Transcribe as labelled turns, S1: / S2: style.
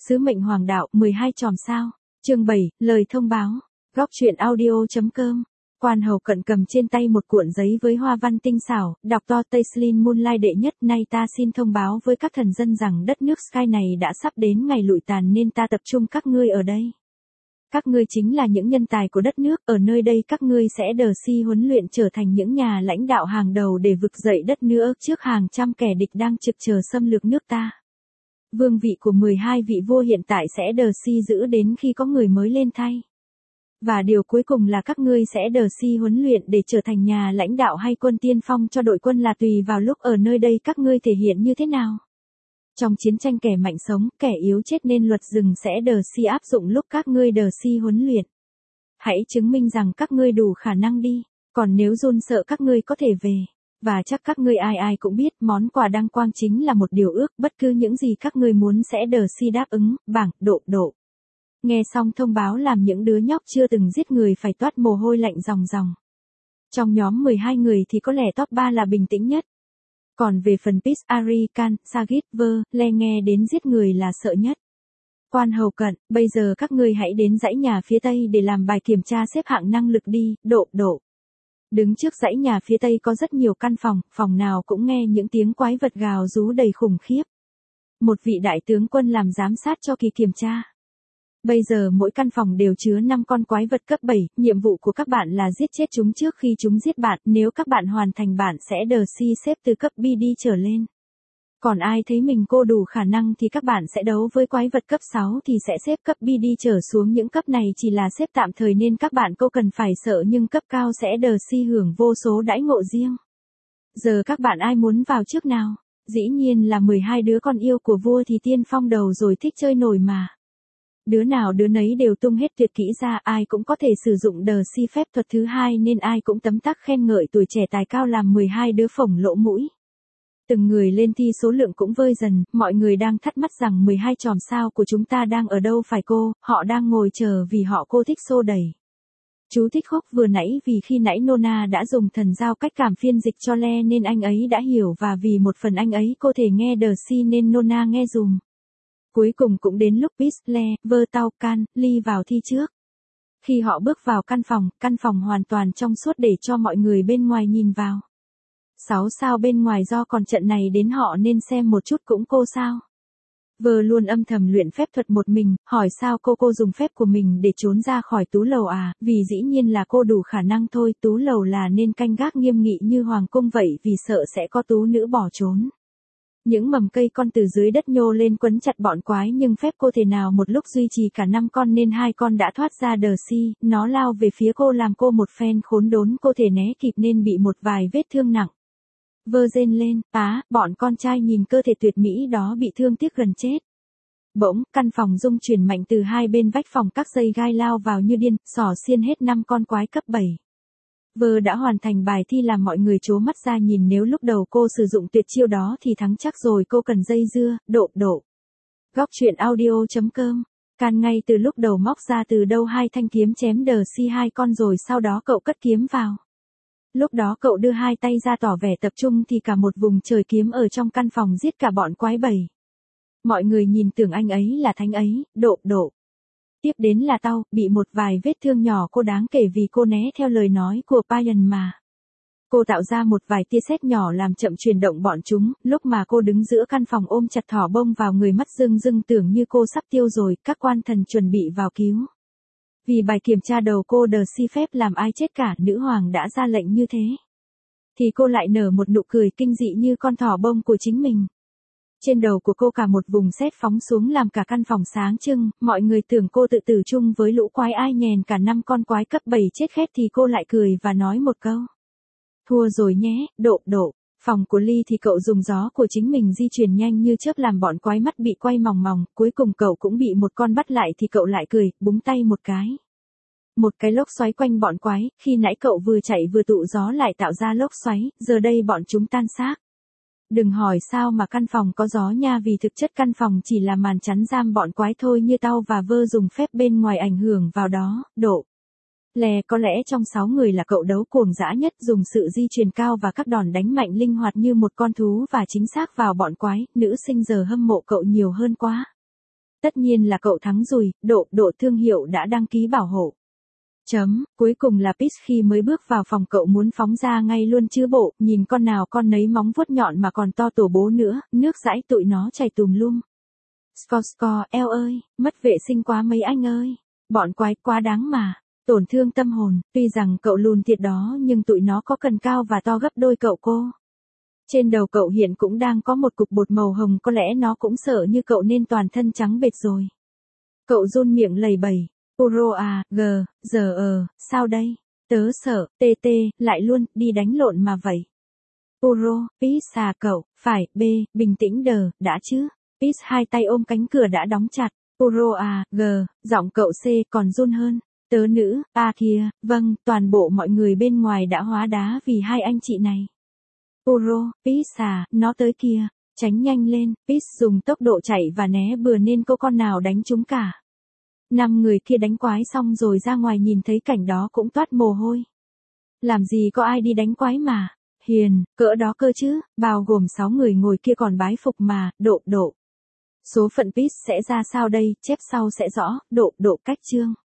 S1: Sứ mệnh hoàng đạo, 12 chòm sao. Chương 7, lời thông báo. Góc truyện audio.com. Quan hầu cận cầm trên tay một cuộn giấy với hoa văn tinh xảo, đọc to Taislin Moonlight đệ nhất. Nay ta xin thông báo với các thần dân rằng đất nước Sky này đã sắp đến ngày lụi tàn nên ta tập trung các ngươi ở đây. Các ngươi chính là những nhân tài của đất nước, ở nơi đây các ngươi sẽ đờ si huấn luyện trở thành những nhà lãnh đạo hàng đầu để vực dậy đất nước trước hàng trăm kẻ địch đang trực chờ xâm lược nước ta. Vương vị của 12 vị vua hiện tại sẽ đờ si giữ đến khi có người mới lên thay. Và điều cuối cùng là các ngươi sẽ đờ si huấn luyện để trở thành nhà lãnh đạo hay quân tiên phong cho đội quân là tùy vào lúc ở nơi đây các ngươi thể hiện như thế nào. Trong chiến tranh kẻ mạnh sống, kẻ yếu chết nên luật rừng sẽ đờ si áp dụng lúc các ngươi đờ si huấn luyện. Hãy chứng minh rằng các ngươi đủ khả năng đi, còn nếu run sợ các ngươi có thể về. Và chắc các ngươi ai ai cũng biết món quà đăng quang chính là một điều ước, bất cứ những gì các ngươi muốn sẽ đờ si đáp ứng, bảng, độ. Nghe xong thông báo làm những đứa nhóc chưa từng giết người phải toát mồ hôi lạnh ròng ròng. Trong nhóm 12 người thì có lẽ top 3 là bình tĩnh nhất. Còn về phần Pis, Ari, Kan, Sagit, Le nghe đến giết người là sợ nhất. Quan hầu cận, bây giờ các ngươi hãy đến dãy nhà phía Tây để làm bài kiểm tra xếp hạng năng lực đi, độ. Đứng trước dãy nhà phía Tây có rất nhiều căn phòng, phòng nào cũng nghe những tiếng quái vật gào rú đầy khủng khiếp. Một vị đại tướng quân làm giám sát cho kỳ kiểm tra. Bây giờ mỗi căn phòng đều chứa 5 con quái vật cấp 7, nhiệm vụ của các bạn là giết chết chúng trước khi chúng giết bạn, nếu các bạn hoàn thành bạn sẽ đờ si xếp từ cấp BD trở lên. Còn ai thấy mình cô đủ khả năng thì các bạn sẽ đấu với quái vật cấp 6 thì sẽ xếp cấp BD trở xuống, những cấp này chỉ là xếp tạm thời nên các bạn cô cần phải sợ nhưng cấp cao sẽ đờ si hưởng vô số đãi ngộ riêng. Giờ các bạn ai muốn vào trước nào? Dĩ nhiên là 12 đứa con yêu của vua thì tiên phong đầu rồi, thích chơi nổi mà. Đứa nào đứa nấy đều tung hết tuyệt kỹ ra, ai cũng có thể sử dụng đờ si phép thuật thứ hai nên ai cũng tấm tắc khen ngợi tuổi trẻ tài cao làm 12 đứa phồng lỗ mũi. Từng người lên thi số lượng cũng vơi dần, mọi người đang thắc mắc rằng 12 chòm sao của chúng ta đang ở đâu phải cô, họ đang ngồi chờ vì họ cô thích xô đẩy. Chú thích khúc vừa nãy vì khi nãy Nona đã dùng thần giao cách cảm phiên dịch cho Le nên anh ấy đã hiểu và vì một phần anh ấy cô thể nghe đờ si nên Nona nghe dùm. Cuối cùng cũng đến lúc Pis, Le, Tau, Kan, Ly vào thi trước. Khi họ bước vào căn phòng hoàn toàn trong suốt để cho mọi người bên ngoài nhìn vào. 6 sao bên ngoài do còn trận này đến họ nên xem một chút cũng cô sao. Luôn âm thầm luyện phép thuật một mình, hỏi sao cô dùng phép của mình để trốn ra khỏi tú lầu à, vì dĩ nhiên là cô đủ khả năng thôi, tú lầu là nên canh gác nghiêm nghị như hoàng cung vậy vì sợ sẽ có tú nữ bỏ trốn. Những mầm cây con từ dưới đất nhô lên quấn chặt bọn quái nhưng phép cô thể nào một lúc duy trì cả 5 con nên 2 con đã thoát ra đờ si, nó lao về phía cô làm cô một phen khốn đốn, cô thể né kịp nên bị một vài vết thương nặng. Rên lên, bọn con trai nhìn cơ thể tuyệt mỹ đó bị thương tiếc gần chết. Bỗng, căn phòng rung chuyển mạnh từ hai bên vách phòng, các dây gai lao vào như điên, xỏ xiên hết 5 con quái cấp 7. Đã hoàn thành bài thi làm mọi người trố mắt ra nhìn, nếu lúc đầu cô sử dụng tuyệt chiêu đó thì thắng chắc rồi, cô cần dây dưa, độ. Góc truyện audio.com. Can ngay từ lúc đầu móc ra từ đâu 2 thanh kiếm chém đờ si 2 con rồi sau đó cậu cất kiếm vào. Lúc đó cậu đưa 2 tay ra tỏ vẻ tập trung thì cả một vùng trời kiếm ở trong căn phòng giết cả bọn quái 7. Mọi người nhìn tưởng anh ấy là thánh ấy, độ. Tiếp đến là Tau, bị một vài vết thương nhỏ cô đáng kể vì cô né theo lời nói của Payan mà. Cô tạo ra một vài tia sét nhỏ làm chậm chuyển động bọn chúng, lúc mà cô đứng giữa căn phòng ôm chặt thỏ bông vào người, mắt rưng tưởng như cô sắp tiêu rồi, các quan thần chuẩn bị vào cứu. Vì bài kiểm tra đầu cô đờ si phép làm ai chết cả, nữ hoàng đã ra lệnh như thế. Thì cô lại nở một nụ cười kinh dị như con thỏ bông của chính mình. Trên đầu của cô cả một vùng sét phóng xuống làm cả căn phòng sáng trưng, mọi người tưởng cô tự tử chung với lũ quái ai nhèn cả 5 con quái cấp 7 chết khét thì cô lại cười và nói một câu. Thua rồi nhé, độ. Phòng của Ly thì cậu dùng gió của chính mình di chuyển nhanh như chớp làm bọn quái mắt bị quay mòng, cuối cùng cậu cũng bị một con bắt lại thì cậu lại cười, búng tay một cái. Một cái lốc xoáy quanh bọn quái, khi nãy cậu vừa chạy vừa tụ gió lại tạo ra lốc xoáy, giờ đây bọn chúng tan xác. Đừng hỏi sao mà căn phòng có gió nha, vì thực chất căn phòng chỉ là màn chắn giam bọn quái thôi, như Tau và dùng phép bên ngoài ảnh hưởng vào đó, độ. Le có lẽ trong 6 người là cậu đấu cuồng dã nhất, dùng sự di chuyển cao và các đòn đánh mạnh linh hoạt như một con thú và chính xác vào bọn quái, nữ sinh giờ hâm mộ cậu nhiều hơn quá. Tất nhiên là cậu thắng rồi, độ thương hiệu đã đăng ký bảo hộ. Cuối cùng là Peach khi mới bước vào phòng cậu muốn phóng ra ngay luôn chứ bộ, nhìn con nào con nấy móng vuốt nhọn mà còn to tổ bố nữa, nước dãi tụi nó chảy tùm lum. Score, eo ơi, mất vệ sinh quá mấy anh ơi. Bọn quái quá đáng mà. Tổn thương tâm hồn, tuy rằng cậu lùn thiệt đó nhưng tụi nó có cần cao và to gấp đôi cậu cô. Trên đầu cậu hiện cũng đang có một cục bột màu hồng, có lẽ nó cũng sợ như cậu nên toàn thân trắng bệt rồi. Cậu run miệng lầy bầy. Uro à, sao đây? Tớ sợ, lại luôn, đi đánh lộn mà vậy. Uro, Peach cậu, phải, bình tĩnh đã chứ. Peach hai tay ôm cánh cửa đã đóng chặt. Uro giọng cậu C còn run hơn. Tớ nữ, kìa, vâng, toàn bộ mọi người bên ngoài đã hóa đá vì hai anh chị này. Uro, Peach nó tới kìa, tránh nhanh lên. Peach dùng tốc độ chạy và né bừa nên có con nào đánh chúng cả. 5 người kia đánh quái xong rồi ra ngoài nhìn thấy cảnh đó cũng toát mồ hôi. Làm gì có ai đi đánh quái mà. Hiền, cỡ đó cơ chứ, bao gồm 6 người ngồi kia còn bái phục mà, độ. Số phận Peach sẽ ra sao đây, chép sau sẽ rõ, độ cách chương.